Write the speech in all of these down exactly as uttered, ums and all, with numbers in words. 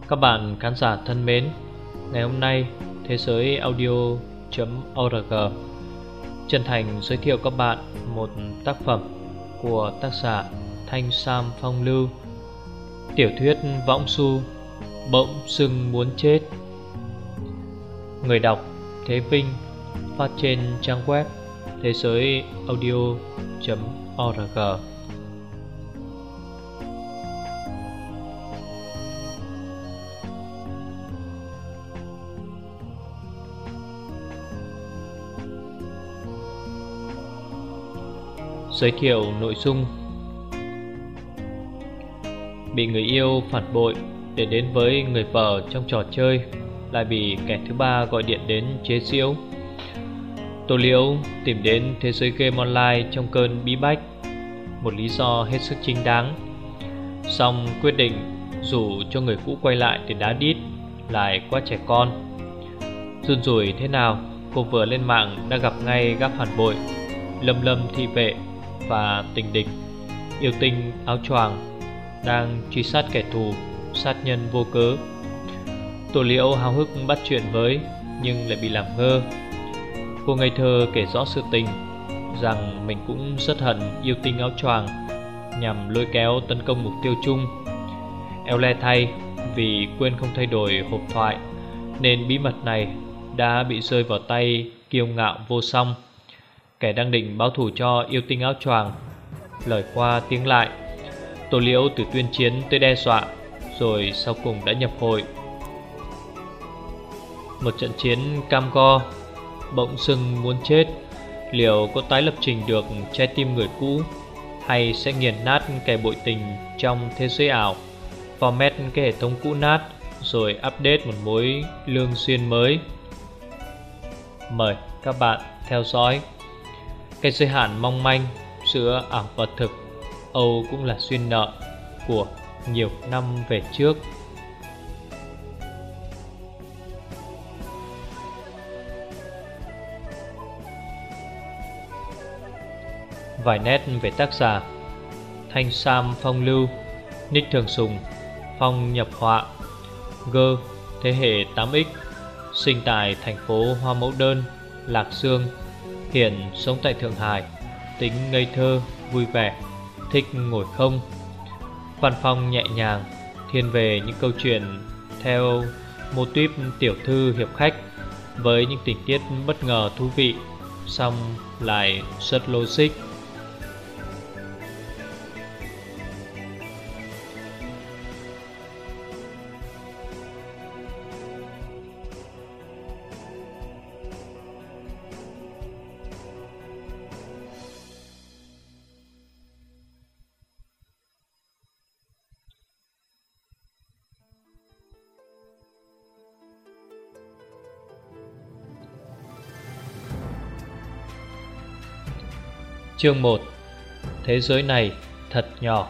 Các bạn khán giả thân mến, ngày hôm nay Thế giới audio.org chân thành giới thiệu các bạn một tác phẩm của tác giả Thanh Sam Phong Lưu, tiểu thuyết Võng Du Bỗng Dưng Muốn Chết. Người đọc Thế Vinh, phát trên trang web thế giới audio.org. Giới thiệu nội dung: bị người yêu phản bội để đến với người vợ trong trò chơi, lại bị kẻ thứ ba gọi điện đến chế giễu. Tô Liễu tìm đến thế giới game online trong cơn bí bách, một lý do hết sức chính đáng. Song quyết định rủ cho người cũ quay lại để đá đít lại quá trẻ con. Run rủi thế nào, cô vừa lên mạng đã gặp ngay gã phản bội, Lâm Lâm thị vệ và tình địch yêu tinh áo choàng đang truy sát kẻ thù sát nhân vô cớ. Tô Liễu háo hức bắt chuyện với, nhưng lại bị làm ngơ. Cô ngây thơ kể rõ sự tình, rằng mình cũng rất hận yêu tinh áo choàng, nhằm lôi kéo tấn công mục tiêu chung. Eo le thay, vì quên không thay đổi hộp thoại, nên bí mật này đã bị rơi vào tay kiêu ngạo vô song, kẻ đang định báo thù cho yêu tinh áo choàng. Lời qua tiếng lại, Tô Liễu từ tuyên chiến tới đe dọa, rồi sau cùng đã nhập hội. Một trận chiến cam go, bỗng dưng muốn chết. Liệu có tái lập trình được trái tim người cũ, hay sẽ nghiền nát kẻ bội tình trong thế giới ảo, format cái hệ thống cũ nát, rồi update một mối lương duyên mới? Mời các bạn theo dõi. Cái giới hạn mong manh giữa ảo và thực, Âu cũng là duyên nợ của nhiều năm về trước. Vài nét về tác giả: Thanh Sam Phong Lưu, nick thường dùng Phong nhập họa, G thế hệ tám x, sinh tại thành phố Hoa Mẫu Đơn, Lạc Dương, hiện sống tại Thượng Hải. Tính ngây thơ, vui vẻ, thích ngồi không. Văn phong nhẹ nhàng, thiên về những câu chuyện theo mô típ tiểu thư hiệp khách, với những tình tiết bất ngờ thú vị, song lại rất logic. Chương một. Thế giới này thật nhỏ.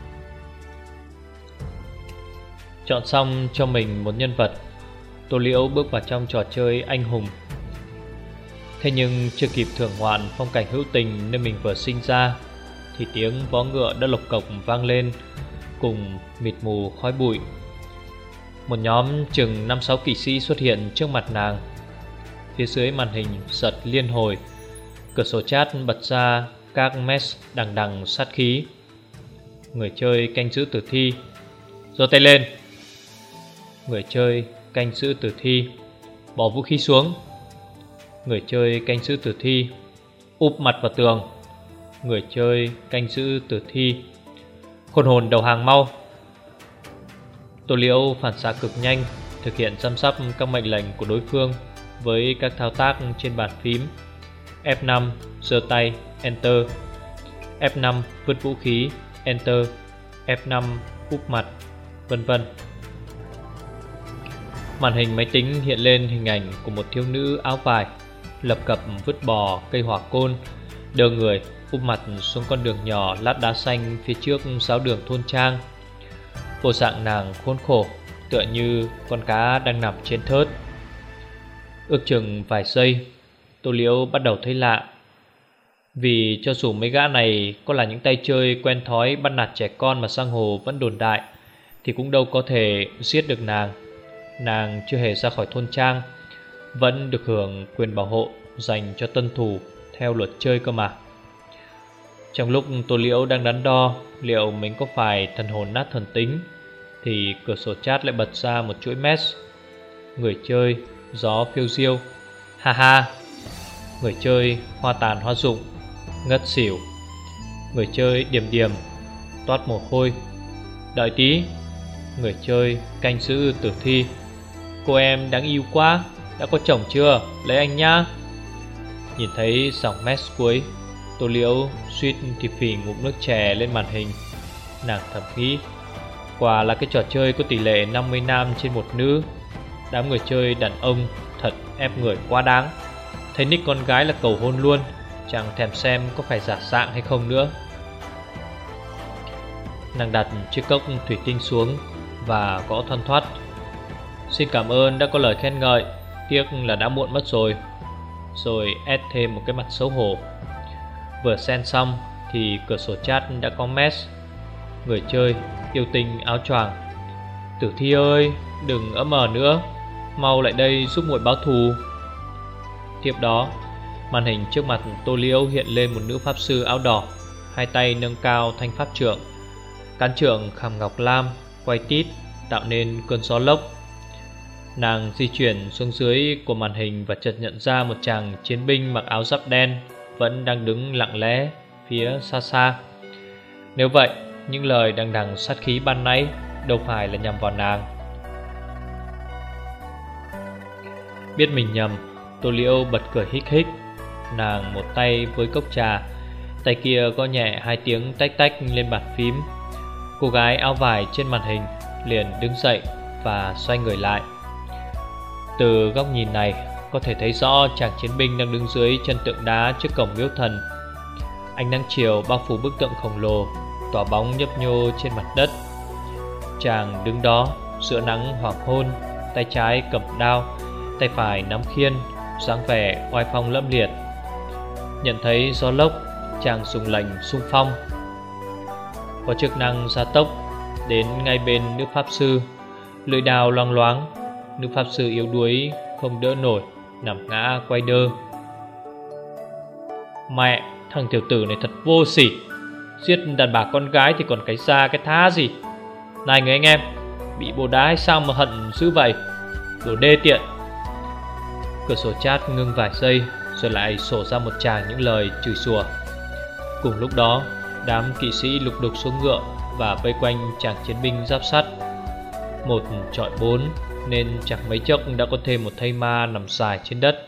Chọn xong cho mình một nhân vật, Tô Liễu bước vào trong trò chơi anh hùng. Thế nhưng chưa kịp thưởng ngoạn phong cảnh hữu tình nơi mình vừa sinh ra, thì tiếng vó ngựa đã lộc cộc vang lên, cùng mịt mù khói bụi. Một nhóm chừng năm sáu kỵ sĩ xuất hiện trước mặt nàng. Phía dưới màn hình giật liên hồi, cửa sổ chat bật ra các mess đằng đằng sát khí. Người chơi canh giữ tử thi, giơ tay lên. Người chơi canh giữ tử thi, bỏ vũ khí xuống. Người chơi canh giữ tử thi, úp mặt vào tường. Người chơi canh giữ tử thi, khôn hồn đầu hàng mau. Tô Liễu phản xạ cực nhanh, thực hiện chăm sóc các mệnh lệnh của đối phương với các thao tác trên bàn phím. F năm giơ tay, Enter. F năm vứt vũ khí, Enter. F năm úp mặt, vân vân. Màn hình máy tính hiện lên hình ảnh của một thiếu nữ áo vải lập cập vứt bỏ cây hỏa côn, đờ người úp mặt xuống con đường nhỏ lát đá xanh phía trước giáo đường thôn trang. Bộ dạng nàng khốn khổ, tựa như con cá đang nằm trên thớt. Ước chừng vài giây, Tô Liễu bắt đầu thấy lạ. Vì cho dù mấy gã này có là những tay chơi quen thói bắt nạt trẻ con mà giang hồ vẫn đồn đại, thì cũng đâu có thể giết được nàng. Nàng chưa hề ra khỏi thôn trang, vẫn được hưởng quyền bảo hộ dành cho tân thủ theo luật chơi cơ mà. Trong lúc Tô Liễu đang đắn đo liệu mình có phải thần hồn nát thần tính, thì cửa sổ chat lại bật ra một chuỗi mess: người chơi gió phiêu diêu, ha ha. Người chơi hoa tàn hoa rụng, ngất xỉu. Người chơi điềm điềm, toát mồ hôi, đợi tí. Người chơi canh giữ tử thi, cô em đáng yêu quá, đã có chồng chưa, lấy anh nhá. Nhìn thấy dòng mess cuối, Tô Liễu suýt thì phì ngụm nước chè lên màn hình. Nàng thầm nghĩ, quả là cái trò chơi có tỷ lệ năm mươi nam trên một nữ. Đám người chơi đàn ông thật ép người quá đáng. Thấy nick con gái là cầu hôn luôn, chẳng thèm xem có phải giả dạng hay không nữa. Nàng đặt chiếc cốc thủy tinh xuống và gõ thoăn thoắt: xin cảm ơn đã có lời khen ngợi, tiếc là đã muộn mất rồi. Rồi add thêm một cái mặt xấu hổ. Vừa send xong thì cửa sổ chat đã có mess: người chơi yêu tinh áo choàng, tử thi ơi, đừng ấm ờ nữa, mau lại đây giúp muội báo thù. Tiếp đó, màn hình trước mặt Tô Liễu hiện lên một nữ pháp sư áo đỏ, hai tay nâng cao thanh pháp trượng, cán trượng khảm ngọc lam quay tít tạo nên cơn gió lốc. Nàng di chuyển xuống dưới của màn hình và chợt nhận ra một chàng chiến binh mặc áo giáp đen vẫn đang đứng lặng lẽ phía xa xa. Nếu vậy, những lời đằng đằng sát khí ban nãy đâu phải là nhằm vào nàng. Biết mình nhầm, Tô Liễu bật cười hích hích. Nàng một tay với cốc trà, tay kia gõ nhẹ hai tiếng tách tách lên bàn phím. Cô gái áo vải trên màn hình liền đứng dậy và xoay người lại. Từ góc nhìn này, có thể thấy rõ chàng chiến binh đang đứng dưới chân tượng đá trước cổng miếu thần. Ánh nắng chiều bao phủ bức tượng khổng lồ, tỏa bóng nhấp nhô trên mặt đất. Chàng đứng đó giữa nắng hoàng hôn, tay trái cầm đao, tay phải nắm khiên, dáng vẻ oai phong lẫm liệt. Nhận thấy gió lốc, chàng dùng lệnh xung phong, có chức năng gia tốc đến ngay bên nữ pháp sư. Lưỡi đao loang loáng, nữ pháp sư yếu đuối không đỡ nổi, nằm ngã quay đơ. Mẹ, thằng tiểu tử này thật vô sỉ, giết đàn bà con gái thì còn cái da cái thá gì. Này người anh em, bị bồ đá hay sao mà hận dữ vậy, đồ đê tiện. Cửa sổ chat ngưng vài giây rồi lại sổ ra một tràng những lời chửi xủa. Cùng lúc đó, đám kỵ sĩ lục đục xuống ngựa và vây quanh chàng chiến binh giáp sắt. Một chọi bốn nên chẳng mấy chốc đã có thêm một thây ma nằm dài trên đất.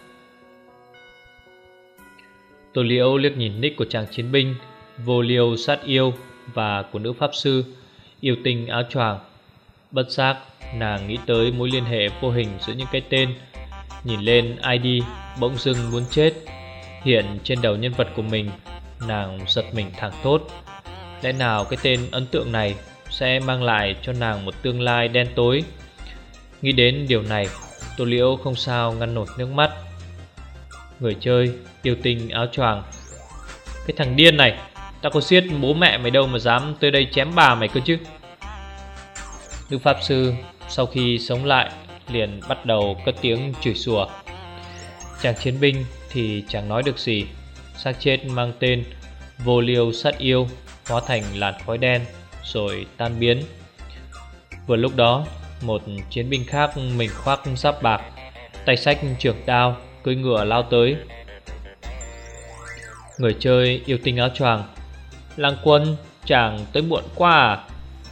Tô Liễu liếc nhìn nick của chàng chiến binh vô liêu sát yêu và của nữ pháp sư yêu tinh áo choàng. Bất giác nàng nghĩ tới mối liên hệ vô hình giữa những cái tên. Nhìn lên i đê bỗng dưng muốn chết hiện trên đầu nhân vật của mình. Nàng giật mình thẳng thốt. Lẽ nào cái tên ấn tượng này sẽ mang lại cho nàng một tương lai đen tối? Nghĩ đến điều này, Tô Liễu không sao ngăn nổi nước mắt. Người chơi yêu tinh áo choàng, cái thằng điên này, tao có giết bố mẹ mày đâu mà dám tới đây chém bà mày cơ chứ. Nữ pháp sư sau khi sống lại liền bắt đầu cất tiếng chửi xủa. Chàng chiến binh thì chẳng nói được gì. Xác chết mang tên vô liêu sát yêu hóa thành làn khói đen rồi tan biến. Vừa lúc đó, một chiến binh khác mình khoác giáp bạc, tay xách trường đao, cưỡi ngựa lao tới. Người chơi yêu tinh áo choàng, Lang Quân, chàng tới muộn quá à?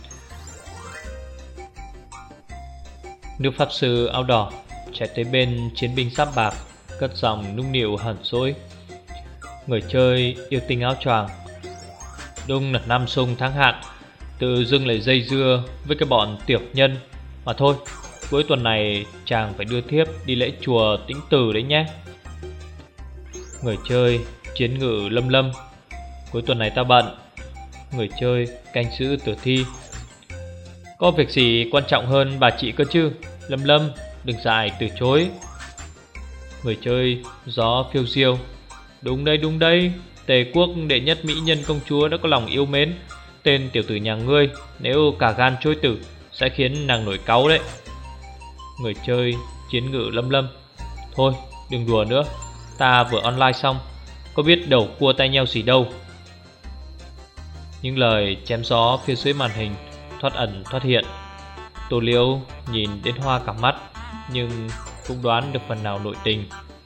Nữ pháp sư áo đỏ chạy tới bên chiến binh giáp bạc, cất giọng nũng nịu hờn dỗi. Người chơi yêu tinh áo choàng, đúng là năm sung tháng hạn, tự dưng lại dây dưa với cái bọn tiểu nhân. Mà thôi, cuối tuần này chàng phải đưa thiếp đi lễ chùa Tĩnh Từ đấy nhé. Người chơi chiến ngự Lâm Lâm, cuối tuần này ta bận. Người chơi canh giữ tử thi, có việc gì quan trọng hơn bà chị cơ chứ, Lâm Lâm, đừng dại từ chối. Người chơi gió phiêu diêu, đúng đây đúng đây, Tề quốc đệ nhất mỹ nhân công chúa đã có lòng yêu mến, Tên tiểu tử nhà ngươi nếu cả gan chối từ sẽ khiến nàng nổi cáu đấy. Người chơi Chiến Ngự Lâm Lâm: Thôi đừng đùa nữa, ta vừa online xong, có biết đầu cua tay nheo gì đâu. Những lời chém gió phía dưới màn hình thoát ẩn thoát hiện. Tô Liễu nhìn đến hoa cả mắt, nhưng cũng đoán được phần nào nội tình.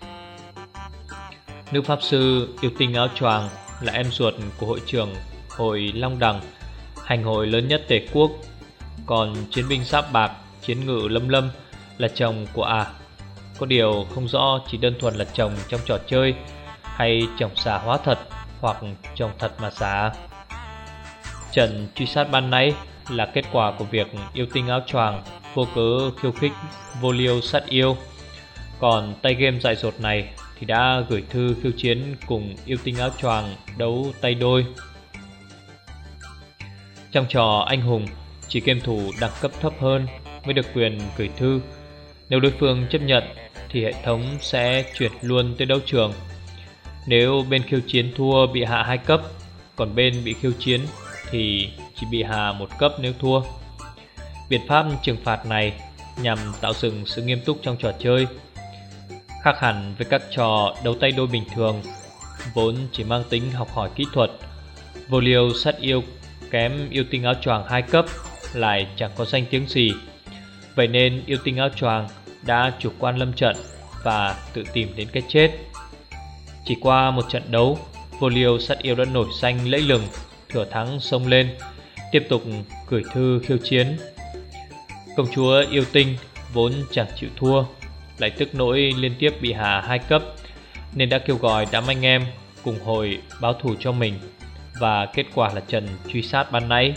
Nữ pháp sư yêu tinh áo choàng là em ruột của hội trưởng hội Long Đằng, hành hội lớn nhất Tề quốc. Còn chiến binh giáp bạc Chiến Ngự Lâm Lâm là chồng của à. Có điều không rõ chỉ đơn thuần là chồng trong trò chơi, hay chồng giả hóa thật, hoặc chồng thật mà giả. Trận truy sát ban nãy là kết quả của việc yêu tinh áo choàng vô cớ khiêu khích vô liêu sát yêu. Còn tay game dại dột này thì đã gửi thư khiêu chiến cùng yêu tinh áo choàng đấu tay đôi. Trong trò anh hùng, chỉ game thủ đẳng cấp thấp hơn mới được quyền gửi thư. Nếu đối phương chấp nhận thì hệ thống sẽ chuyển luôn tới đấu trường. Nếu bên khiêu chiến thua bị hạ hai cấp, còn bên bị khiêu chiến thì chỉ bị hạ một cấp nếu thua. Biện pháp trừng phạt này nhằm tạo dựng sự nghiêm túc trong trò chơi, khác hẳn với các trò đấu tay đôi bình thường vốn chỉ mang tính học hỏi kỹ thuật. Vô liêu sát yêu kém yêu tinh áo choàng hai cấp lại chẳng có danh tiếng gì. Vậy nên yêu tinh áo choàng đã chủ quan lâm trận và tự tìm đến cái chết. Chỉ qua một trận đấu, vô liêu sát yêu đã nổi danh lẫy lừng, thừa thắng xông lên, tiếp tục gửi thư khiêu chiến. Công chúa yêu tinh vốn chẳng chịu thua, lại tức nỗi liên tiếp bị hạ hai cấp, nên đã kêu gọi đám anh em cùng hội báo thù cho mình. Và kết quả là trận truy sát ban nãy.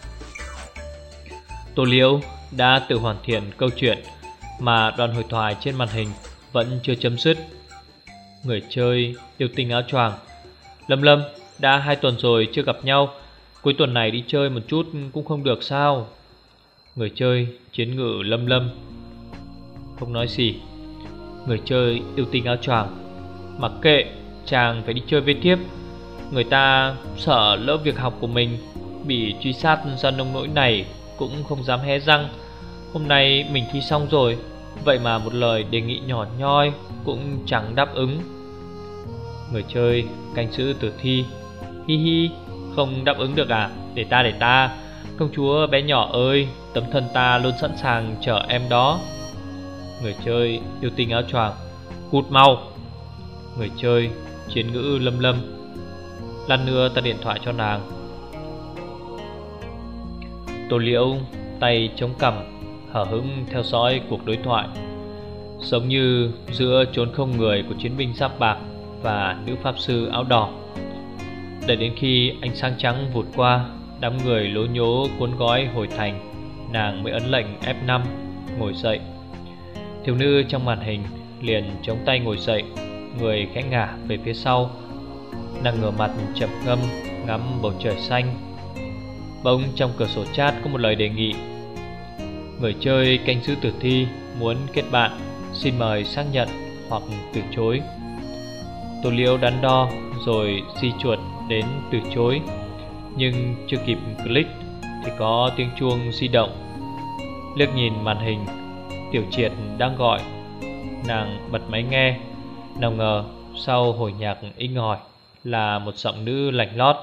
Tô Liễu đã tự hoàn thiện câu chuyện mà đoạn hội thoại trên màn hình vẫn chưa chấm dứt. Người chơi yêu tinh áo choàng: Lâm Lâm, đã hai tuần rồi chưa gặp nhau, cuối tuần này đi chơi một chút cũng không được sao? Người chơi Chiến Ngự Lâm Lâm: Không nói gì. Người chơi yêu tinh áo choàng: Mặc kệ, chàng phải đi chơi với tiếp. Người ta sợ lỡ việc học của mình bị truy sát ra nông nỗi này cũng không dám hé răng. Hôm nay mình thi xong rồi, vậy mà một lời đề nghị nhỏ nhoi cũng chẳng đáp ứng. Người chơi Canh Giữ Tử Thi: Hi hi, không đáp ứng được à? Để ta để ta Công chúa bé nhỏ ơi, tấm thân ta luôn sẵn sàng chờ em đó. Người chơi Yêu tinh áo choàng: Cút mau. Người chơi Chiến Ngữ Lâm Lâm: Lát nữa ta điện thoại cho nàng. Tô Liễu tay chống cằm, hở hững theo dõi cuộc đối thoại, giống như giữa chốn không người của chiến binh giáp bạc và nữ pháp sư áo đỏ. Đợi đến khi ánh sáng trắng vụt qua, đám người lố nhố cuốn gói hồi thành, nàng mới ấn lệnh F năm ngồi dậy. Thiếu nữ trong màn hình liền chống tay ngồi dậy, người khẽ ngả về phía sau. Nàng ngửa mặt chậm ngâm ngắm bầu trời xanh. Bỗng trong cửa sổ chat có một lời đề nghị: Người chơi Canh Giữ Tử Thi muốn kết bạn, xin mời xác nhận hoặc từ chối. Tô Liễu đắn đo rồi di chuột đến từ chối, nhưng chưa kịp click thì có tiếng chuông di động. Liếc nhìn màn hình, Tiểu Triệt đang gọi. Nàng bật máy nghe, nào ngờ sau hồi nhạc inh ỏi là một giọng nữ lạnh lót: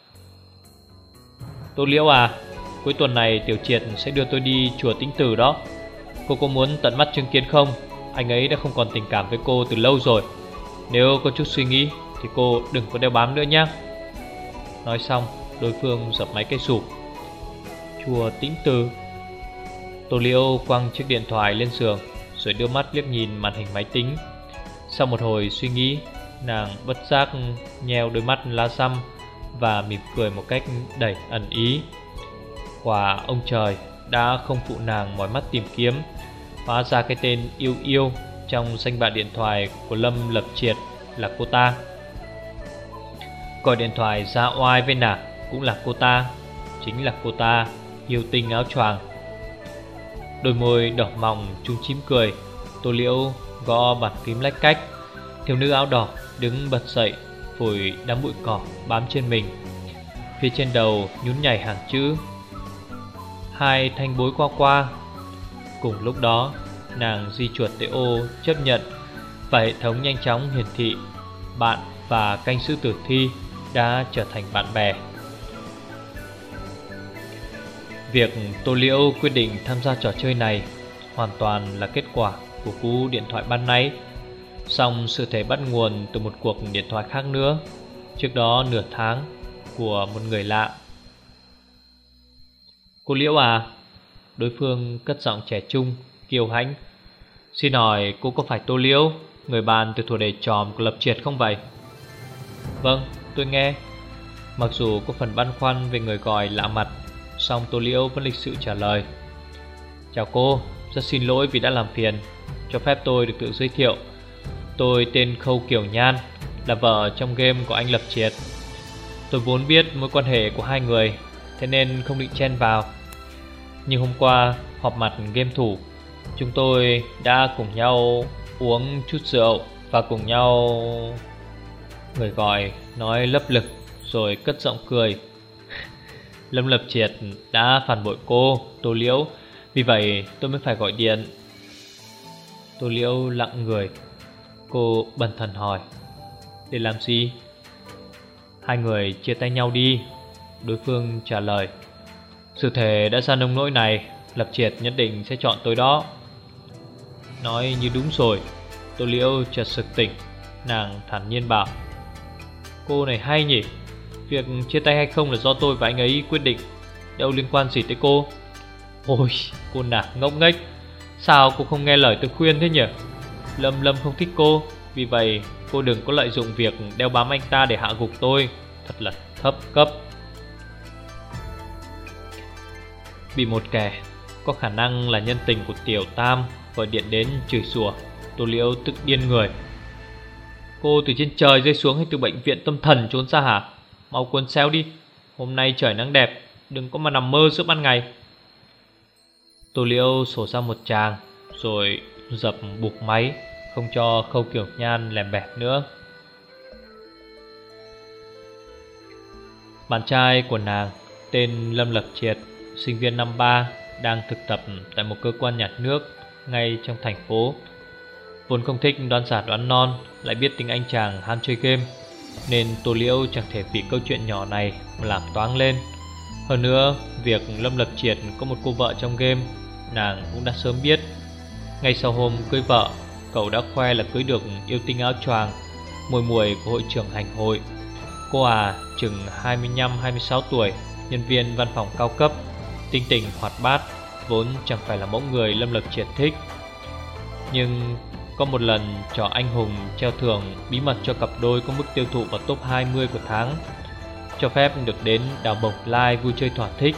Tô Liễu à, cuối tuần này Tiểu Triệt sẽ đưa tôi đi chùa Tĩnh Tử đó. Cô có muốn tận mắt chứng kiến không? Anh ấy đã không còn tình cảm với cô từ lâu rồi. Nếu có chút suy nghĩ thì cô đừng có đeo bám nữa nhé. Nói xong, đối phương dập máy cái sụp. Chùa Tĩnh Tử. Tô Liễu quăng chiếc điện thoại lên giường, rồi đưa mắt liếc nhìn màn hình máy tính. Sau một hồi suy nghĩ, nàng bất giác nheo đôi mắt lá xăm và mỉm cười một cách đầy ẩn ý. Quả ông trời đã không phụ nàng mỏi mắt tìm kiếm, hóa ra cái tên Yêu Yêu trong danh bạ điện thoại của Lâm Lập Triệt là cô ta. Gọi điện thoại ra oai với nàng cũng là cô ta, chính là cô ta, Yêu tinh áo choàng. Đôi môi đỏ mọng chung chím cười. Tô Liễu gõ bàn phím lách cách. Thiếu nữ áo đỏ đứng bật dậy, phủi đám bụi cỏ bám trên mình. Phía trên đầu nhún nhảy hàng chữ: hai thanh bối qua qua. Cùng lúc đó, nàng di chuột tới ô chấp nhận và hệ thống nhanh chóng hiển thị bạn và canh sư tử thi đã trở thành bạn bè. Việc Tô Liễu quyết định tham gia trò chơi này hoàn toàn là kết quả của cú điện thoại ban nãy. Song sự thể bắt nguồn từ một cuộc điện thoại khác nữa, trước đó nửa tháng, của một người lạ. Cô Liễu à? Đối phương cất giọng trẻ trung, kiêu hãnh. Xin hỏi cô có phải Tô Liễu, người bạn từ thuở đề tròm của Lập Triệt không vậy? Vâng, tôi nghe. Mặc dù có phần băn khoăn về người gọi lạ mặt, song Tô Liễu vẫn lịch sự trả lời. Chào cô, rất xin lỗi vì đã làm phiền. Cho phép tôi được tự giới thiệu. Tôi tên Khâu Kiều Nhan, là vợ trong game của anh Lập Triệt. Tôi vốn biết mối quan hệ của hai người, thế nên không định chen vào. Nhưng hôm qua họp mặt game thủ, chúng tôi đã cùng nhau uống chút rượu và cùng nhau... Người gọi nói lấp lực rồi cất giọng cười. Lâm Lập Triệt đã phản bội cô, Tô Liễu, vì vậy tôi mới phải gọi điện. Tô Liễu lặng người. Cô bần thần hỏi: để làm gì? Hai người chia tay nhau đi. Đối phương trả lời: sự thể đã ra nông nỗi này, Lập Triệt nhất định sẽ chọn tôi đó. Nói như đúng rồi. Tô Liễu chợt sực tỉnh. Nàng thản nhiên bảo: cô này hay nhỉ. Việc chia tay hay không là do tôi và anh ấy quyết định, đâu liên quan gì tới cô. Ôi, cô nàng ngốc nghếch. Sao cô không nghe lời tôi khuyên thế nhỉ? Lâm Lâm không thích cô, vì vậy cô đừng có lợi dụng việc đeo bám anh ta để hạ gục tôi. Thật là thấp cấp. Bị một kẻ có khả năng là nhân tình của Tiểu Tam gọi điện đến chửi rủa, Tô Liễu tức điên người. Cô từ trên trời rơi xuống hay từ bệnh viện tâm thần trốn ra hả? Mau quần xéo đi. Hôm nay trời nắng đẹp, đừng có mà nằm mơ giữa ban ngày. Tô Liễu sổ ra một tràng, rồi dập buộc máy, không cho Khâu Kiều Nhan lèm bẹp nữa. Bạn trai của nàng tên Lâm Lập Triệt, sinh viên năm ba, đang thực tập tại một cơ quan nhà nước ngay trong thành phố. Vốn không thích đoán giả đoán non, lại biết tính anh chàng ham chơi game, nên Tô Liễu chẳng thể vì câu chuyện nhỏ này mà làm toáng lên. Hơn nữa, việc Lâm Lập Triệt có một cô vợ trong game, nàng cũng đã sớm biết. Ngay sau hôm cưới vợ, cậu đã khoe là cưới được yêu tinh áo choàng, mùi mùi của hội trưởng hành hội. Cô à, chừng hai mươi lăm hai mươi sáu tuổi, nhân viên văn phòng cao cấp, tinh tình hoạt bát, vốn chẳng phải là mẫu người Lâm Lập Triệt thích. Nhưng có một lần trò anh hùng treo thưởng bí mật cho cặp đôi có mức tiêu thụ vào top hai mươi của tháng, cho phép được đến đào bổng live vui chơi thỏa thích.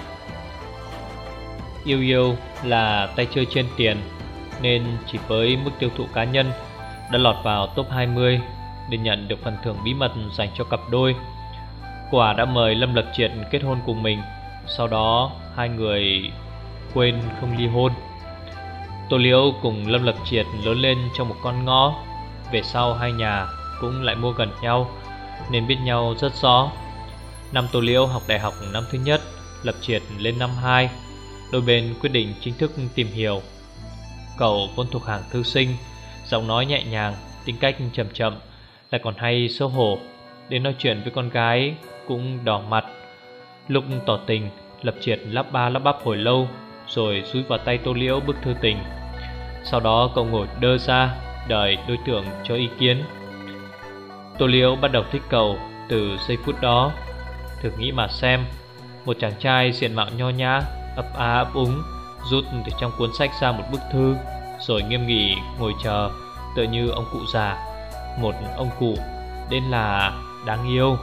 Yêu yêu là tay chơi trên tiền, nên chỉ với mức tiêu thụ cá nhân đã lọt vào top hai mươi để nhận được phần thưởng bí mật dành cho cặp đôi. Quả đã mời Lâm Lập Triệt kết hôn cùng mình. Sau đó hai người quên không ly hôn. Tô Liễu cùng Lâm Lập Triệt lớn lên trong một con ngõ. Về sau hai nhà cũng lại mua gần nhau, nên biết nhau rất rõ. Năm Tô Liễu học đại học năm thứ nhất, Lập Triệt lên năm hai, đôi bên quyết định chính thức tìm hiểu. Cậu vốn thuộc hàng thư sinh, giọng nói nhẹ nhàng, tính cách chậm chậm, lại còn hay xấu hổ. Đến nói chuyện với con gái cũng đỏ mặt. Lúc tỏ tình, Lập Triệt lắp ba lắp bắp hồi lâu, rồi dúi vào tay Tô Liễu bức thư tình. Sau đó cậu ngồi đơ ra, đợi đối tượng cho ý kiến. Tô Liễu bắt đầu thích cậu từ giây phút đó. Thử nghĩ mà xem, một chàng trai diện mạo nho nhã, ấp a ấp úng, rút từ trong cuốn sách ra một bức thư, rồi nghiêm nghị ngồi chờ, tựa như ông cụ già. Một ông cụ đến là đáng yêu.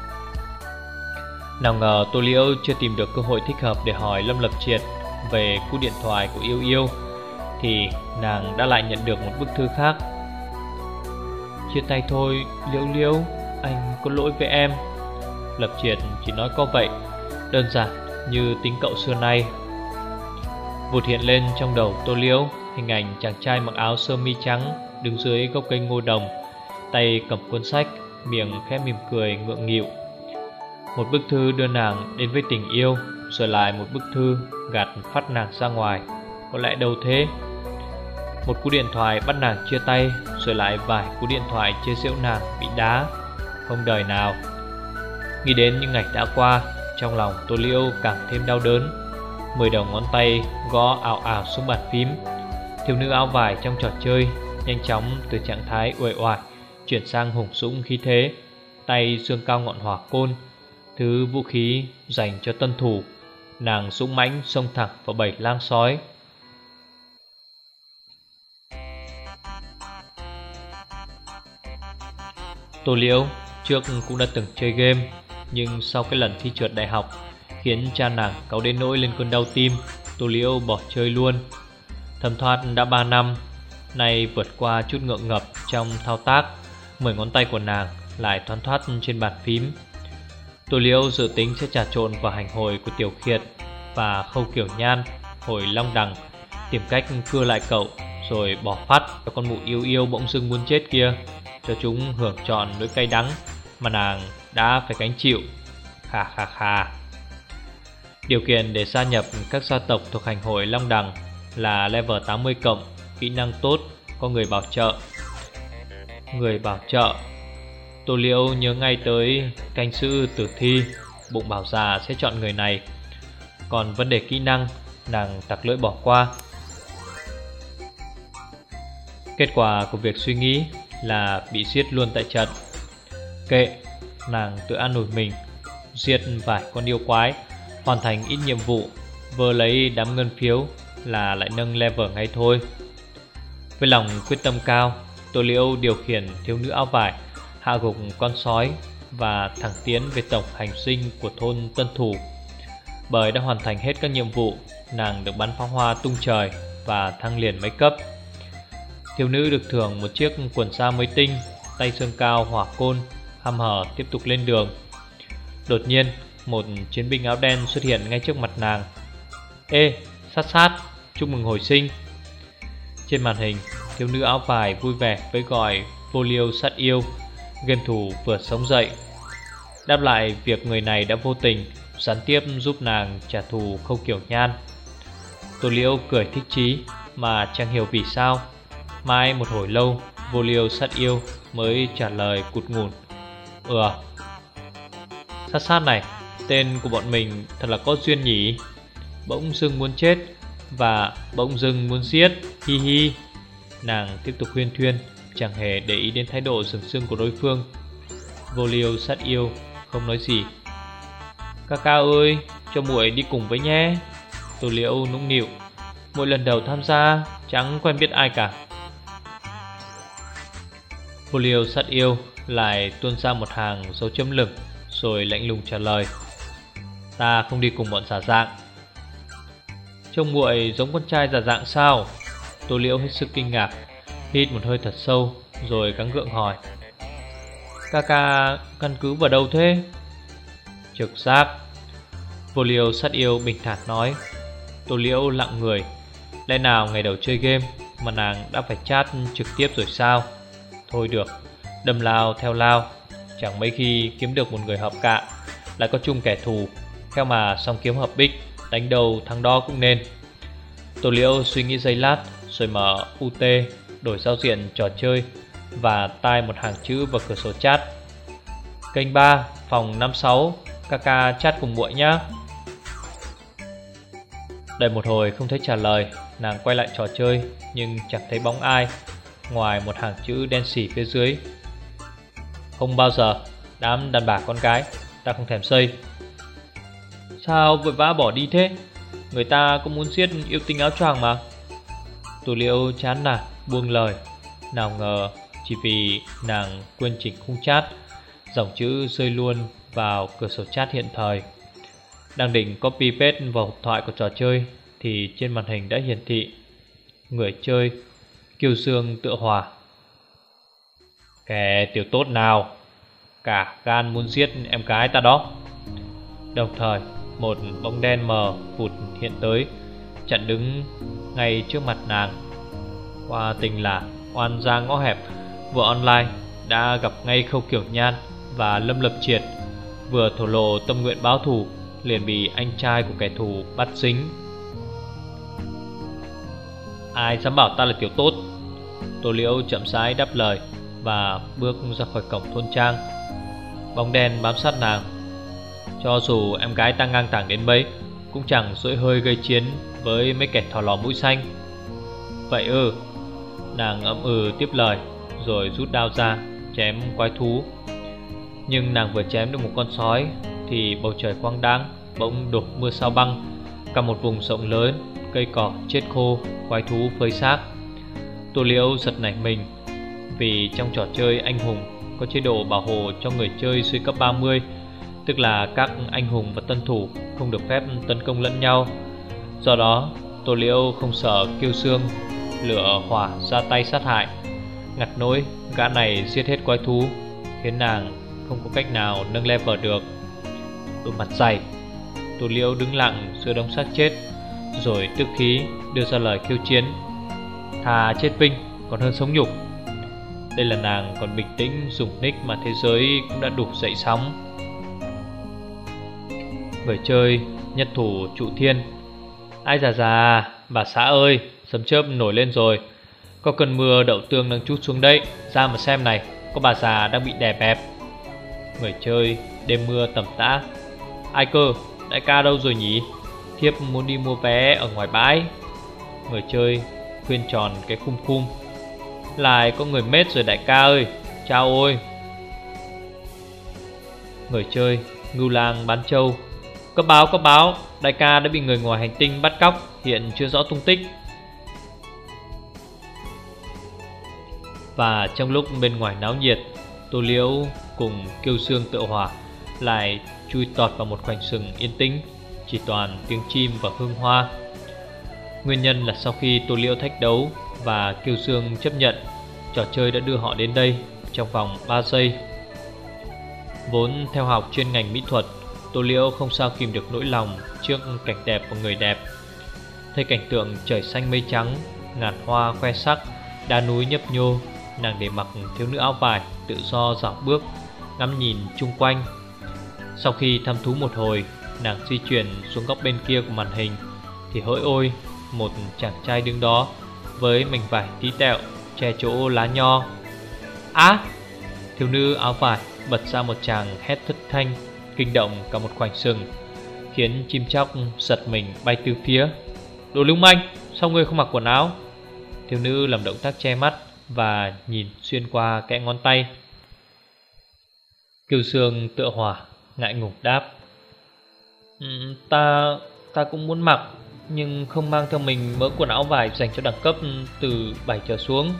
Nào ngờ Tô Liễu chưa tìm được cơ hội thích hợp để hỏi Lâm Lập Triệt về cú điện thoại của yêu yêu, thì nàng đã lại nhận được một bức thư khác. Chia tay thôi Liễu Liễu, anh có lỗi với em. Lập Triệt chỉ nói có vậy, đơn giản như tính cậu xưa nay. Vụt hiện lên trong đầu Tô Liễu hình ảnh chàng trai mặc áo sơ mi trắng đứng dưới gốc cây ngô đồng, tay cầm cuốn sách, miệng khẽ mỉm cười ngượng nghịu. Một bức thư đưa nàng đến với tình yêu, rồi lại một bức thư gạt phát nàng ra ngoài. Có lẽ đâu thế? Một cú điện thoại bắt nàng chia tay, rồi lại vài cú điện thoại chế giễu nàng bị đá. Không đời nào. Nghĩ đến những ngày đã qua, trong lòng Tô Liễu càng thêm đau đớn. Mười đầu ngón tay gõ ảo ảo xuống bàn phím. Thiếu nữ áo vải trong trò chơi nhanh chóng từ trạng thái uể oải chuyển sang hùng dũng khí thế. Tay giương cao ngọn hỏa côn, thứ vũ khí dành cho tân thủ. Nàng dũng mãnh xông thẳng vào bầy lang sói. Tô Liễu trước cũng đã từng chơi game, nhưng sau cái lần thi trượt đại học khiến cha nàng cáu đến nỗi lên cơn đau tim, Tô Liễu bỏ chơi luôn. Thấm thoát đã ba năm, nay vượt qua chút ngượng ngập trong thao tác, mười ngón tay của nàng lại thoăn thoắt trên bàn phím. Tô Liễu dự tính sẽ trà trộn vào hành hồi của Tiểu Khiệt và Khâu Kiểu Nhan hồi Long Đằng, tìm cách cưa lại cậu rồi bỏ phát cho con mụ yêu yêu bỗng dưng muốn chết kia, cho chúng hưởng trọn nỗi cay đắng mà nàng đã phải gánh chịu. Khà khà khà. Điều kiện để gia nhập các gia tộc thuộc hành hội Long Đằng là level tám mươi cộng, kỹ năng tốt, có người bảo trợ. Người bảo trợ. Tô Liễu nhớ ngay tới canh sư tử thi, bụng bảo già sẽ chọn người này. Còn vấn đề kỹ năng, nàng tặc lưỡi bỏ qua. Kết quả của việc suy nghĩ là bị giết luôn tại trận. Kệ, nàng tự an ủi mình, giết vài con yêu quái, hoàn thành ít nhiệm vụ, vơ lấy đám ngân phiếu là lại nâng level ngay thôi. Với lòng quyết tâm cao, Tô Liễu điều khiển thiếu nữ áo vải hạ gục con sói và thẳng tiến về tổng hành sinh của thôn Tân Thủ. Bởi đã hoàn thành hết các nhiệm vụ, nàng được bắn pháo hoa tung trời và thăng liền mấy cấp. Thiếu nữ được thưởng một chiếc quần da mới tinh, tay xương cao hỏa côn, hăm hở tiếp tục lên đường. Đột nhiên, một chiến binh áo đen xuất hiện ngay trước mặt nàng. Ê, sát sát, chúc mừng hồi sinh. Trên màn hình, thiếu nữ áo vải vui vẻ với gọi vô liêu sát yêu. Game thủ vừa sống dậy. Đáp lại việc người này đã vô tình gián tiếp giúp nàng trả thù Khâu Kiểu Nhan. Tô Liễu cười thích chí mà chẳng hiểu vì sao. Mãi một hồi lâu, vô liêu sát yêu mới trả lời cụt ngùn. Ừ, sát sát này, tên của bọn mình thật là có duyên nhỉ. Bỗng dưng muốn chết và bỗng dưng muốn giết, hi hi. Nàng tiếp tục huyên thuyên, chẳng hề để ý đến thái độ sừng sưng của đối phương. Vô liêu sát yêu không nói gì. Ca ca ơi, cho muội đi cùng với nhé. Tô Liễu nũng nịu, mỗi lần đầu tham gia chẳng quen biết ai cả. Vô liêu sát yêu lại tuôn ra một hàng dấu chấm lửng, rồi lạnh lùng trả lời. Ta không đi cùng bọn giả dạng. Trông muội giống con trai giả dạng sao? Tô Liễu hết sức kinh ngạc, hít một hơi thật sâu, rồi gắng gượng hỏi. Ca ca căn cứ vào đâu thế? Trực giác. Vô liêu sát yêu bình thản nói. Tô Liễu lặng người. Lẽ nào ngày đầu chơi game mà nàng đã phải chat trực tiếp rồi sao? Thôi được, đâm lao theo lao, chẳng mấy khi kiếm được một người hợp cạ, lại có chung kẻ thù. Theo mà song kiếm hợp bích, đánh đầu thắng đó cũng nên. Tô Liễu suy nghĩ giây lát, rồi mở u tê, đổi giao diện trò chơi và tai một hàng chữ vào cửa sổ chat. Kênh ba, phòng năm sáu, ca ca chat cùng muội nhá. Đợi một hồi không thấy trả lời, nàng quay lại trò chơi nhưng chẳng thấy bóng ai, ngoài một hàng chữ đen xỉ phía dưới. Không bao giờ, đám đàn bà con gái, ta không thèm xây. Sao vội vã bỏ đi thế? Người ta cũng muốn giết yêu tinh áo choàng mà. Tô Liễu chán nản buông lời. Nào ngờ chỉ vì nàng quên chỉnh khung chat, dòng chữ rơi luôn vào cửa sổ chat hiện thời. Đang định copy paste vào hộp thoại của trò chơi thì trên màn hình đã hiển thị người chơi Kiêu Dương Tựa Hòa. Kẻ tiểu tốt nào, cả gan muốn giết em gái ta đó. Đồng thời một bóng đen mờ vụt hiện tới, chặn đứng ngay trước mặt nàng. Qua tình là oan gia ngõ hẹp, vừa online đã gặp ngay Khâu Kiểu Nhan và Lâm Lập Triệt. vừa thổ lộ tâm nguyện báo thù, liền bị anh trai của kẻ thù bắt dính. Ai dám bảo ta là tiểu tốt? Tô Liễu chậm rãi đáp lời và bước ra khỏi cổng thôn trang. Bóng đen bám sát nàng. Cho dù em gái ta ngang tàng đến mấy, cũng chẳng dỗi hơi gây chiến với mấy kẻ thò lò mũi xanh. Vậy ư? Nàng ậm ừ tiếp lời, rồi rút đao ra chém quái thú. Nhưng nàng vừa chém được một con sói thì bầu trời quang đãng bỗng đổ mưa sao băng. Cả một vùng rộng lớn, cây cỏ chết khô, quái thú phơi xác. Tô Liễu giật nảy mình, vì trong trò chơi anh hùng có chế độ bảo hộ cho người chơi dưới cấp ba mươi, tức là các anh hùng và tân thủ không được phép tấn công lẫn nhau. Do đó Tô Liễu không sợ Kiêu Xương lửa hỏa ra tay sát hại. Ngặt nỗi gã này giết hết quái thú, khiến nàng không có cách nào nâng level được. Đôi mặt dày, Tô Liễu đứng lặng giữa đống xác chết, rồi tức khí đưa ra lời khiêu chiến: thà chết vinh còn hơn sống nhục. Đây là nàng còn bình tĩnh dùng nick mà thế giới cũng đã đủ dậy sóng. Người chơi nhất thủ trụ thiên. Ai già già, bà xã ơi, sấm chớp nổi lên rồi. Có cơn mưa đậu tương đang trút xuống đấy, ra mà xem này, có bà già đang bị đè bẹp. Người chơi đêm mưa tầm tã. Ai cơ, đại ca đâu rồi nhỉ? Thiếp muốn đi mua vé ở ngoài bãi. Người chơi khuyên tròn cái khum khum. Lại có người mết rồi đại ca ơi, chao ôi. Người chơi ngưu lang bán trâu. Cấp báo, cấp báo, đại ca đã bị người ngoài hành tinh bắt cóc, hiện chưa rõ tung tích. Và trong lúc bên ngoài náo nhiệt, Tô Liễu cùng Kiêu Xương tựa hỏa lại chui tọt vào một khoảnh rừng yên tĩnh, chỉ toàn tiếng chim và hương hoa. Nguyên nhân là sau khi Tô Liễu thách đấu và Kiêu Xương chấp nhận, trò chơi đã đưa họ đến đây trong vòng ba giây. Vốn theo học chuyên ngành mỹ thuật, Tô Liễu không sao kìm được nỗi lòng trước cảnh đẹp của người đẹp. Thấy cảnh tượng trời xanh mây trắng, ngàn hoa khoe sắc, đá núi nhấp nhô, nàng để mặc thiếu nữ áo vải tự do dạo bước, ngắm nhìn chung quanh. Sau khi thăm thú một hồi, nàng di chuyển xuống góc bên kia của màn hình, thì hỡi ôi, một chàng trai đứng đó với mảnh vải tí tẹo che chỗ lá nho. Á! À, thiếu nữ áo vải bật ra một tràng hét thất thanh, kinh động cả một khoảnh rừng, khiến chim chóc giật mình bay từ phía. Đồ lưu manh, sao ngươi không mặc quần áo? Thiếu nữ làm động tác che mắt và nhìn xuyên qua kẽ ngón tay. Kiêu Xương tựa hỏa ngại ngùng đáp: ừ, Ta ta cũng muốn mặc, nhưng không mang theo mình mớ quần áo vải dành cho đẳng cấp từ bảy trở xuống.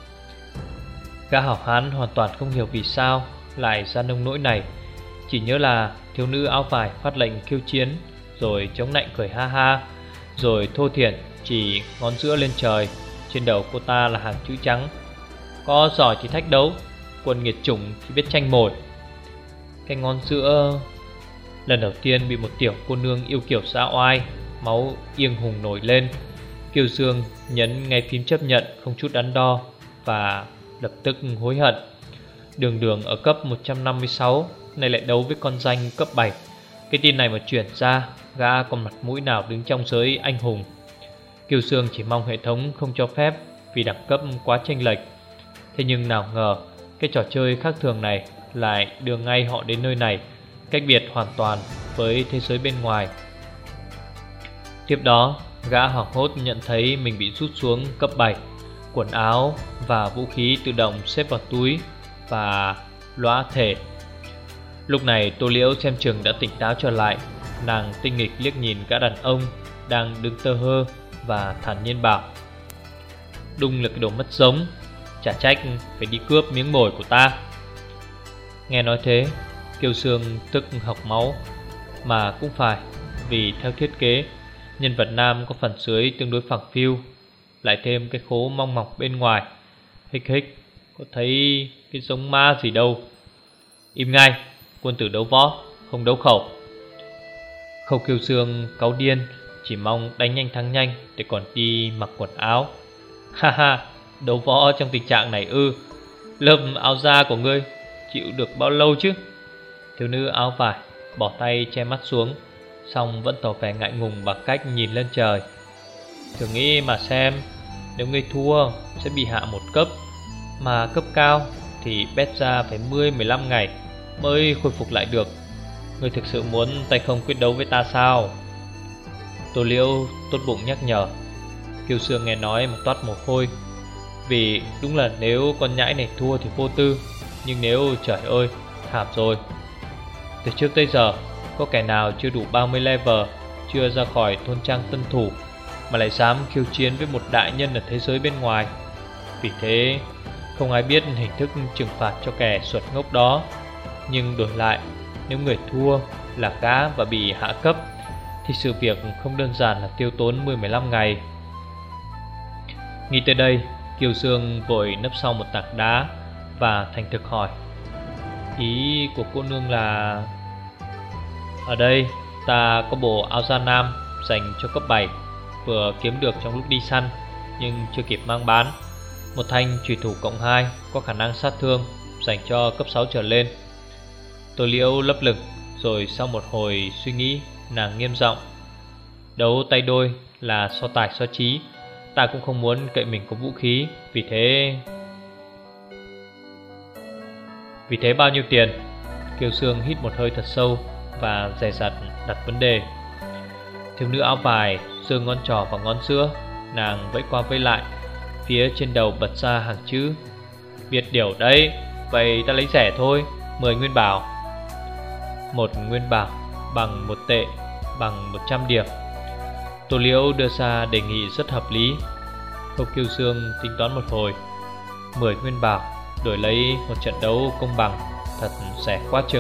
Gã hảo hán hoàn toàn không hiểu vì sao lại ra nông nỗi này, chỉ nhớ là thiếu nữ áo vải phát lệnh khiêu chiến, rồi chống nạnh cười ha ha, rồi thô thiển chỉ ngón giữa lên trời. Trên đầu cô ta là hàng chữ trắng: có giỏi thì thách đấu, quân nghiệt chủng thì biết tranh mồi. Cái ngón giữa lần đầu tiên bị một tiểu cô nương yêu kiểu dã oai, máu yên hùng nổi lên. Kiêu Dương nhấn ngay phím chấp nhận không chút đắn đo, và lập tức hối hận. Đường đường ở cấp một trăm năm mươi sáu, này lại đấu với con danh cấp bảy. Cái tin này mà chuyển ra, gã còn mặt mũi nào đứng trong giới anh hùng. Kiêu Dương chỉ mong hệ thống không cho phép, vì đẳng cấp quá chênh lệch. Thế nhưng nào ngờ cái trò chơi khác thường này lại đưa ngay họ đến nơi này, cách biệt hoàn toàn với thế giới bên ngoài. Tiếp đó, gã hoảng hốt nhận thấy mình bị rút xuống cấp bảy. Quần áo và vũ khí tự động xếp vào túi và lõa thể. Lúc này Tô Liễu xem chừng đã tỉnh táo trở lại. Nàng tinh nghịch liếc nhìn gã đàn ông đang đứng tơ hơ và thản nhiên bảo: đúng là cái đồ mất giống, chả trách phải đi cướp miếng mồi của ta. Nghe nói thế, Kiêu Xương tức học máu. Mà cũng phải, vì theo thiết kế, nhân vật nam có phần dưới tương đối phẳng phiu, lại thêm cái khố mong mọc bên ngoài. Hích hích, có thấy cái giống ma gì đâu. Im ngay, quân tử đấu võ, không đấu khẩu. Khâu Kiêu Xương cáu điên, chỉ mong đánh nhanh thắng nhanh để còn đi mặc quần áo. Ha ha, đấu võ trong tình trạng này ư? Lớp áo da của ngươi chịu được bao lâu chứ? Thiếu nữ áo vải bỏ tay che mắt xuống, xong vẫn tỏ vẻ ngại ngùng bằng cách nhìn lên trời. Thử nghĩ mà xem, nếu ngươi thua sẽ bị hạ một cấp, mà cấp cao thì bét ra phải mười mười lăm ngày mới khôi phục lại được. Ngươi thực sự muốn tay không quyết đấu với ta sao? Tô Liễu tốt bụng nhắc nhở. Kiều Sương nghe nói một toát mồ hôi, vì đúng là nếu con nhãi này thua thì vô tư, nhưng nếu trời ơi, thảm rồi. Từ trước tới giờ có kẻ nào chưa đủ ba mươi level, chưa ra khỏi thôn trang tân thủ mà lại dám khiêu chiến với một đại nhân ở thế giới bên ngoài. Vì thế không ai biết hình thức trừng phạt cho kẻ xuẩn ngốc đó. Nhưng đổi lại, nếu người thua là gã và bị hạ cấp thì sự việc không đơn giản là tiêu tốn mười mười lăm ngày. Nghĩ tới đây, Kiều Sương vội nấp sau một tảng đá và thành thực hỏi: Ý của cô nương là... Ở đây ta có bộ áo da nam dành cho cấp bảy, vừa kiếm được trong lúc đi săn nhưng chưa kịp mang bán. Một thanh chùy thủ cộng hai có khả năng sát thương dành cho cấp sáu trở lên. Tô Liễu lấp lửng, rồi sau một hồi suy nghĩ, nàng nghiêm giọng: Đấu tay đôi là so tài so trí, ta cũng không muốn cậy mình có vũ khí. Vì thế... Vì thế bao nhiêu tiền? Kiều Sương hít một hơi thật sâu và dè dặt đặt vấn đề. Thiếu nữ áo vải giơ ngón trỏ vào ngón giữa, nàng vẫy qua vẫy lại, phía trên đầu bật ra hàng chữ: Biết điều đấy, vậy ta lấy rẻ thôi, mười nguyên bảo. Một nguyên bảo bằng một tệ, bằng một trăm điểm. Tô Liễu đưa ra đề nghị rất hợp lý. Khâu Kiêu Sương tính toán một hồi, mười nguyên bảo đổi lấy một trận đấu công bằng, thật rẻ quá chừng.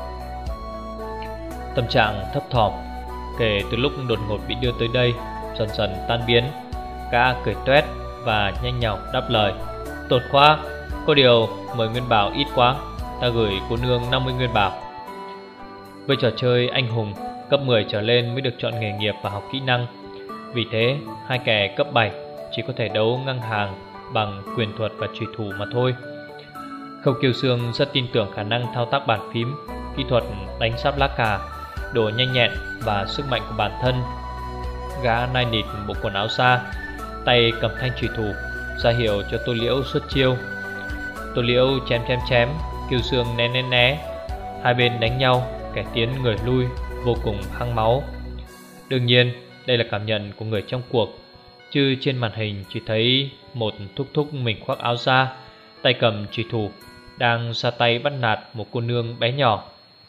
Tâm trạng thấp thỏm kể từ lúc đột ngột bị đưa tới đây dần dần tan biến. Gã cười toét và nhanh nhảu đáp lời: Tốt quá, có điều mười nguyên bảo ít quá, ta gửi cô nương năm mươi nguyên bảo. Với trò chơi anh hùng, cấp mười trở lên mới được chọn nghề nghiệp và học kỹ năng. Vì thế hai kẻ cấp bảy chỉ có thể đấu ngang hàng bằng quyền thuật và chùy thủ mà thôi. Khâu Kiều Sương rất tin tưởng khả năng thao tác bàn phím, kỹ thuật đánh sáp lá cà, độ nhanh nhẹn và sức mạnh của bản thân. Gã nai nịt bộ quần áo da, tay cầm thanh chùy thủ, ra hiệu cho Tô Liễu xuất chiêu. Tô Liễu chém chém chém, Kiều Sương né né né, hai bên đánh nhau, kẻ tiến người lui, vô cùng hăng máu. Đương nhiên đây là cảm nhận của người trong cuộc, chứ trên màn hình chỉ thấy một thúc thúc mình khoác áo da, tay cầm chùy thủ, đang ra tay bắt nạt một cô nương bé nhỏ.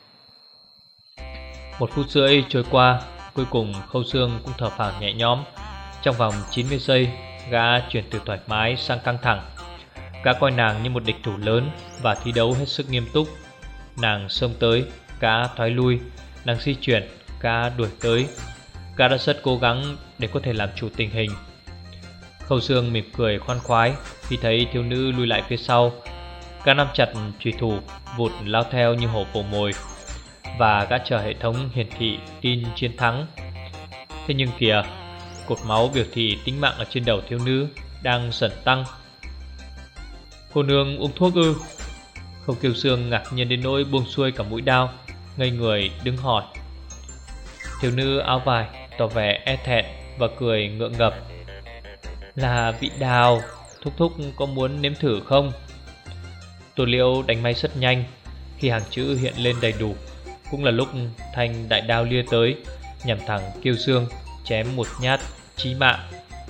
Một phút rưỡi trôi qua, cuối cùng Khâu Sương cũng thở phào nhẹ nhõm. Trong vòng chín mươi giây, gã chuyển từ thoải mái sang căng thẳng. Gã coi nàng như một địch thủ lớn và thi đấu hết sức nghiêm túc. Nàng xông tới, gã thoái lui. Nàng di chuyển, gã đuổi tới. Gã đã rất cố gắng để có thể làm chủ tình hình. Khâu Sương mỉm cười khoan khoái khi thấy thiếu nữ lui lại phía sau. Gã nắm chặt chùy thủ, vụt lao theo như hổ vồ mồi, và gã chờ hệ thống hiển thị tin chiến thắng. Thế nhưng kìa, cột máu biểu thị tính mạng ở trên đầu thiếu nữ đang dần tăng. Cô nương uống thuốc ư? Khâu Kiều Sương ngạc nhiên đến nỗi buông xuôi cả mũi đao, ngây người đứng hỏi. Thiếu nữ áo vải tỏ vẻ e thẹn và cười ngượng ngập. Là vị đào, thúc thúc có muốn nếm thử không? Tô Liễu đánh máy rất nhanh. Khi hàng chữ hiện lên đầy đủ, cũng là lúc thanh đại đao lia tới, nhằm thẳng Kiêu Sương, chém một nhát chí mạng.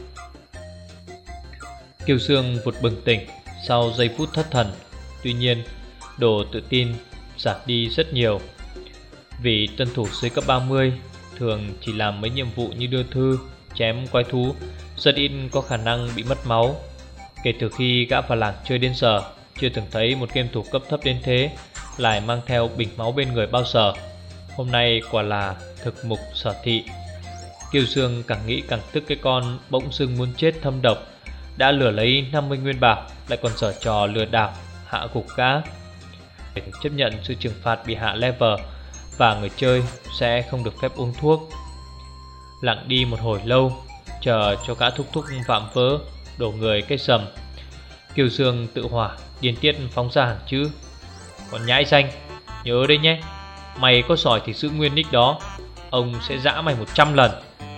Kiêu Sương vụt bừng tỉnh sau giây phút thất thần. Tuy nhiên độ tự tin giảm đi rất nhiều, vì tân thủ dưới cấp ba mươi thường chỉ làm mấy nhiệm vụ như đưa thư, chém quái thú, rất ít có khả năng bị mất máu. Kể từ khi gã vào làng chơi đến giờ, chưa từng thấy một game thủ cấp thấp đến thế lại mang theo bình máu bên người bao giờ. Hôm nay quả là thực mục sở thị. Kiều Sương càng nghĩ càng tức cái con bỗng dưng muốn chết thâm độc, đã lừa lấy năm mươi nguyên bảo lại còn giở trò lừa đảo hạ gục gã. Để chấp nhận sự trừng phạt bị hạ level, và người chơi sẽ không được phép uống thuốc. Lặng đi một hồi lâu, chờ cho gã thúc thúc vạm vỡ đổ người cây sầm, Kiều Sương tự hỏa điên tiết phóng ra hàng chữ. Còn nhãi danh, nhớ đấy nhé, Mày có giỏi thì giữ nguyên nick đó, ông sẽ giã mày một trăm lần.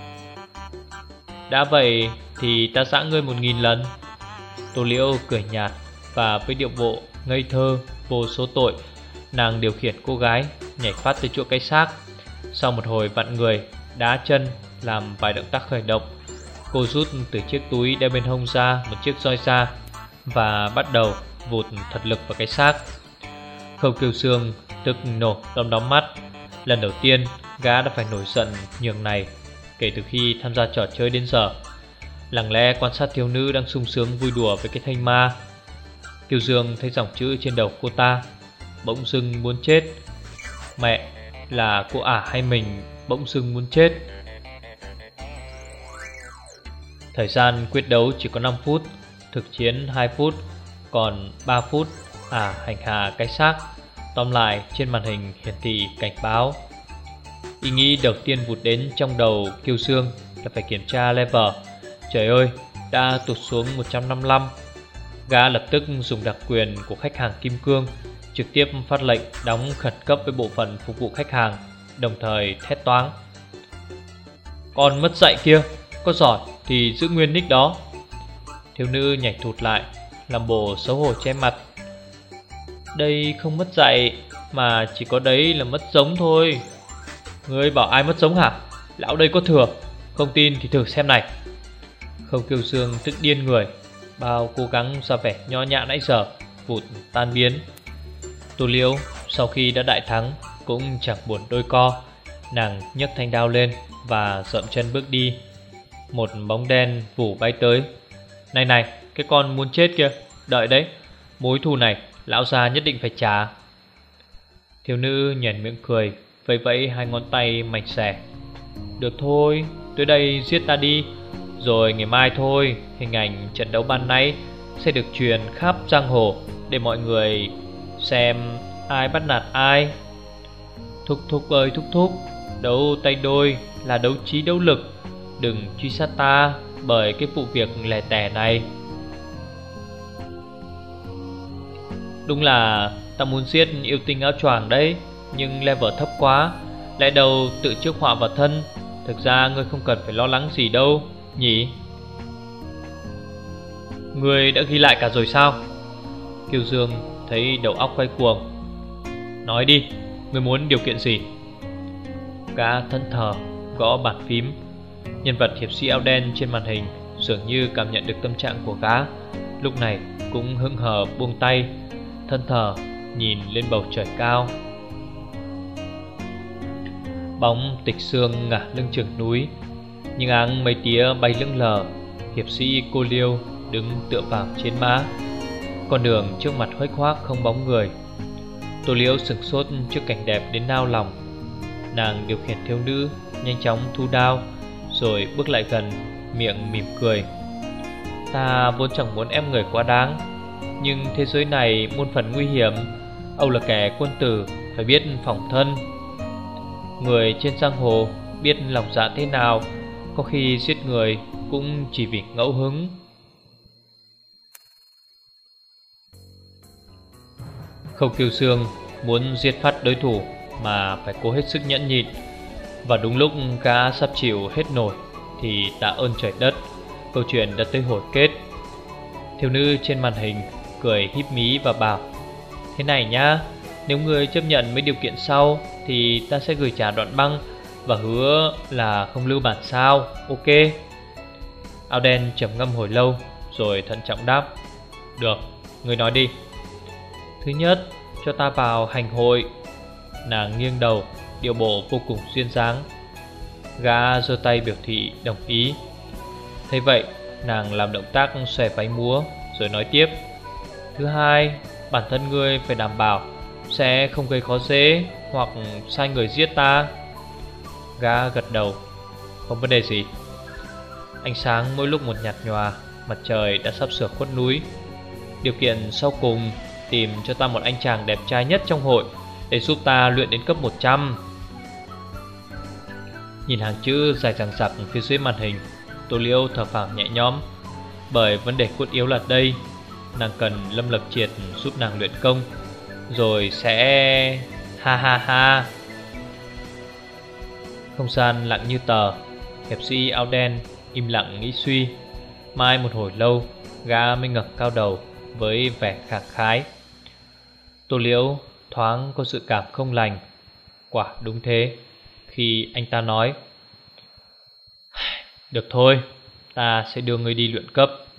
Đã vậy thì ta giã ngươi một nghìn lần. Tô Liễu cười nhạt và với điệu bộ ngây thơ vô số tội, nàng điều khiển cô gái nhảy phát tới chỗ cái xác. Sau một hồi vặn người, đá chân, làm vài động tác khởi động, cô rút từ chiếc túi đeo bên hông ra một chiếc roi da và bắt đầu vụt thật lực vào cái xác. Khâu Kiêu Xương tức nổ đom đóm mắt. Lần đầu tiên gã đã phải nổi giận nhường này kể từ khi tham gia trò chơi đến giờ. Lặng lẽ quan sát thiếu nữ đang sung sướng vui đùa với cái thanh ma. Kiều Dương thấy dòng chữ trên đầu cô ta, bỗng dưng muốn chết. Mẹ, là cô ả hay mình bỗng dưng muốn chết? Thời gian quyết đấu chỉ có năm phút, thực chiến hai phút, còn ba phút ả hành hạ cái xác. Tóm lại trên màn hình hiển thị cảnh báo. Ý nghĩ đầu tiên vụt đến trong đầu Kiêu Dương là phải kiểm tra level. Trời ơi, đã tụt xuống một trăm năm mươi lăm. Gã lập tức dùng đặc quyền của khách hàng kim cương, trực tiếp phát lệnh đóng khẩn cấp với bộ phận phục vụ khách hàng, đồng thời thét toáng: con mất dạy kia, có giỏi thì giữ nguyên nick đó. Thiếu nữ nhảy thụt lại, làm bộ xấu hổ che mặt. Đây không mất dạy, mà chỉ có đấy là mất giống thôi. Ngươi bảo ai mất giống hả? Lão đây có thừa, không tin thì thử xem này. Khâu Kiêu Dương tức điên người, bao cố gắng ra vẻ nho nhã nãy giờ vụt tan biến. Tô Liễu sau khi đã đại thắng cũng chẳng buồn đôi co. Nàng nhấc thanh đao lên và dậm chân bước đi. Một bóng đen vù bay tới. Này này, cái con muốn chết kia, đợi đấy, mối thù này lão già nhất định phải trả. Thiếu nữ nhoẻn miệng cười, vẫy vẫy hai ngón tay mảnh xẻ. Được thôi, tới đây giết ta đi, rồi ngày mai thôi hình ảnh trận đấu ban nãy sẽ được truyền khắp giang hồ để mọi người xem ai bắt nạt ai. Thúc thúc ơi thúc thúc, đấu tay đôi là đấu trí đấu lực, đừng truy sát ta bởi cái vụ việc lẻ tẻ này. Đúng là ta muốn giết yêu tinh áo choàng đấy, nhưng level thấp quá, lại đầu tự chuốc họa vào thân. Thực ra ngươi không cần phải lo lắng gì đâu nhỉ? Ngươi đã ghi lại cả rồi sao? Kiều Dương thấy đầu óc quay cuồng. Nói đi, ngươi muốn điều kiện gì? Gã thẫn thờ gõ bàn phím. Nhân vật hiệp sĩ áo đen trên màn hình dường như cảm nhận được tâm trạng của gã, lúc này cũng hững hờ buông tay, thân thờ nhìn lên bầu trời cao. Bóng Tịch Sương ngả lưng chừng núi, những áng mây tía bay lững lờ. Hiệp sĩ Cô Liêu đứng tựa vào trên mã. Con đường trước mặt huếch hoác không bóng người. Tô Liễu sửng sốt trước cảnh đẹp đến nao lòng. Nàng điều khiển thiếu nữ nhanh chóng thu đao, rồi bước lại gần, miệng mỉm cười. Ta vốn chẳng muốn ép người quá đáng, nhưng thế giới này muôn phần nguy hiểm. Âu là kẻ quân tử, phải biết phòng thân. Người trên giang hồ biết lòng dạ thế nào, có khi giết người cũng chỉ vì ngẫu hứng. Khâu Kiêu Xương muốn giết phát đối thủ mà phải cố hết sức nhẫn nhịn. Và đúng lúc gã sắp chịu hết nổi thì tạ ơn trời đất, câu chuyện đã tới hồi kết. Thiếu nữ trên màn hình cười híp mí và bảo: thế này nhá, nếu ngươi chấp nhận mấy điều kiện sau thì ta sẽ gửi trả đoạn băng và hứa là không lưu bản sao, ok? Áo đen trầm ngâm hồi lâu rồi thận trọng đáp: được, ngươi nói đi. Thứ nhất, cho ta vào hành hội. Nàng nghiêng đầu, điệu bộ vô cùng duyên dáng. Gã giơ tay biểu thị đồng ý. Thế vậy, nàng làm động tác xòe váy múa rồi nói tiếp: thứ hai, bản thân ngươi phải đảm bảo sẽ không gây khó dễ hoặc sai người giết ta. Gã gật đầu: không vấn đề gì. Ánh sáng mỗi lúc một nhạt nhòa, mặt trời đã sắp sửa khuất núi. Điều kiện sau cùng, tìm cho ta một anh chàng đẹp trai nhất trong hội để giúp ta luyện đến cấp một trăm. Nhìn hàng chữ dài dằng dặc phía dưới màn hình, Tô Liễu thở phào nhẹ nhõm. Bởi vấn đề cốt yếu là đây, nàng cần Lâm Lập Triệt giúp nàng luyện công, rồi sẽ... ha ha ha, Không gian lặng như tờ. Hiệp sĩ áo đen im lặng nghĩ suy. Mai một hồi lâu, gã mới ngẩng cao đầu với vẻ khẳng khái. Tô Liễu thoáng có sự cảm không lành. Quả đúng thế. Khi anh ta nói: được thôi, ta sẽ đưa ngươi đi luyện cấp.